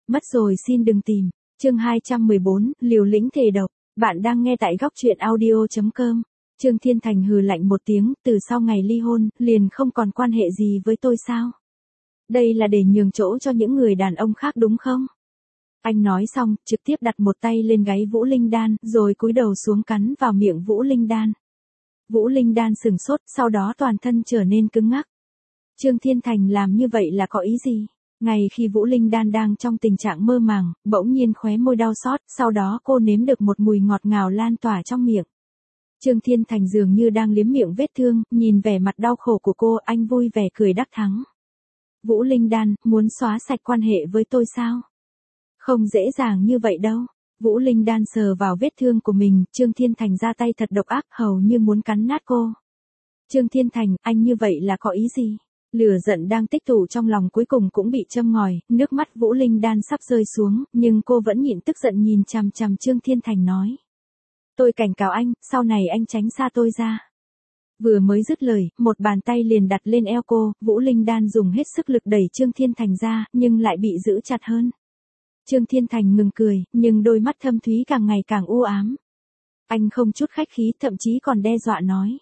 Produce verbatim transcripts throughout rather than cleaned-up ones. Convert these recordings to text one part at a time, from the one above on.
Mất rồi xin đừng tìm. Chương hai trăm mười bốn, liều lĩnh thề độc. Bạn đang nghe tại góc truyện audio chấm com. Trương Thiên Thành hừ lạnh một tiếng, từ sau ngày ly hôn, liền không còn quan hệ gì với tôi sao? Đây là để nhường chỗ cho những người đàn ông khác đúng không? Anh nói xong, trực tiếp đặt một tay lên gáy Vũ Linh Đan, rồi cúi đầu xuống cắn vào miệng Vũ Linh Đan. Vũ Linh Đan sừng sốt, sau đó toàn thân trở nên cứng ngắc. Trương Thiên Thành làm như vậy là có ý gì? Ngay khi Vũ Linh Đan đang trong tình trạng mơ màng, bỗng nhiên khóe môi đau xót, sau đó cô nếm được một mùi ngọt ngào lan tỏa trong miệng. Trương Thiên Thành dường như đang liếm miệng vết thương, nhìn vẻ mặt đau khổ của cô, anh vui vẻ cười đắc thắng. Vũ Linh Đan, muốn xóa sạch quan hệ với tôi sao? Không dễ dàng như vậy đâu. Vũ Linh Đan sờ vào vết thương của mình, Trương Thiên Thành ra tay thật độc ác, hầu như muốn cắn nát cô. Trương Thiên Thành, anh như vậy là có ý gì? Lửa giận đang tích tụ trong lòng cuối cùng cũng bị châm ngòi, nước mắt Vũ Linh Đan sắp rơi xuống, nhưng cô vẫn nhịn tức giận nhìn chằm chằm Trương Thiên Thành nói. Tôi cảnh cáo anh, sau này anh tránh xa tôi ra. Vừa mới dứt lời, một bàn tay liền đặt lên eo cô, Vũ Linh Đan dùng hết sức lực đẩy Trương Thiên Thành ra, nhưng lại bị giữ chặt hơn. Trương Thiên Thành ngừng cười, nhưng đôi mắt thâm thúy càng ngày càng u ám. Anh không chút khách khí, thậm chí còn đe dọa nói.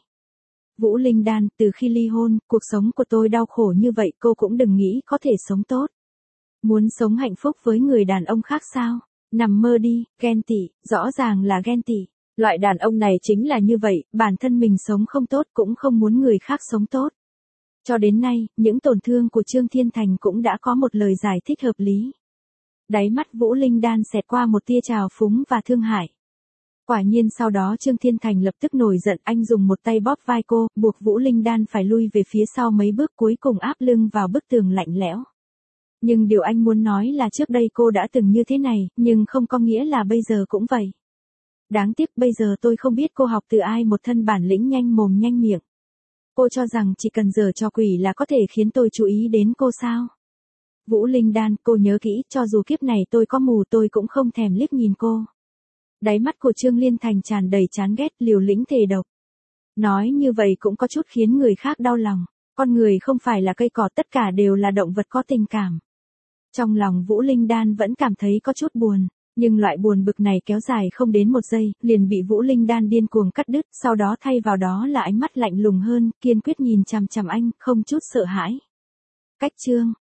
Vũ Linh Đan, từ khi ly hôn, cuộc sống của tôi đau khổ như vậy, cô cũng đừng nghĩ có thể sống tốt. Muốn sống hạnh phúc với người đàn ông khác sao? Nằm mơ đi, ghen tị, rõ ràng là ghen tị. Loại đàn ông này chính là như vậy, bản thân mình sống không tốt cũng không muốn người khác sống tốt. Cho đến nay, những tổn thương của Trương Thiên Thành cũng đã có một lời giải thích hợp lý. Đáy mắt Vũ Linh Đan xẹt qua một tia trào phúng và thương hại. Quả nhiên sau đó Trương Thiên Thành lập tức nổi giận, anh dùng một tay bóp vai cô, buộc Vũ Linh Đan phải lui về phía sau mấy bước, cuối cùng áp lưng vào bức tường lạnh lẽo. Nhưng điều anh muốn nói là trước đây cô đã từng như thế này, nhưng không có nghĩa là bây giờ cũng vậy. Đáng tiếc bây giờ tôi không biết cô học từ ai một thân bản lĩnh nhanh mồm nhanh miệng. Cô cho rằng chỉ cần giở trò quỷ là có thể khiến tôi chú ý đến cô sao? Vũ Linh Đan, cô nhớ kỹ, cho dù kiếp này tôi có mù tôi cũng không thèm liếc nhìn cô. Đáy mắt của Trương Liên Thành tràn đầy chán ghét, liều lĩnh thề độc. Nói như vậy cũng có chút khiến người khác đau lòng. Con người không phải là cây cỏ, tất cả đều là động vật có tình cảm. Trong lòng Vũ Linh Đan vẫn cảm thấy có chút buồn. Nhưng loại buồn bực này kéo dài không đến một giây, liền bị Vũ Linh Đan điên cuồng cắt đứt, sau đó thay vào đó là ánh mắt lạnh lùng hơn, kiên quyết nhìn chằm chằm anh, không chút sợ hãi. Cách chương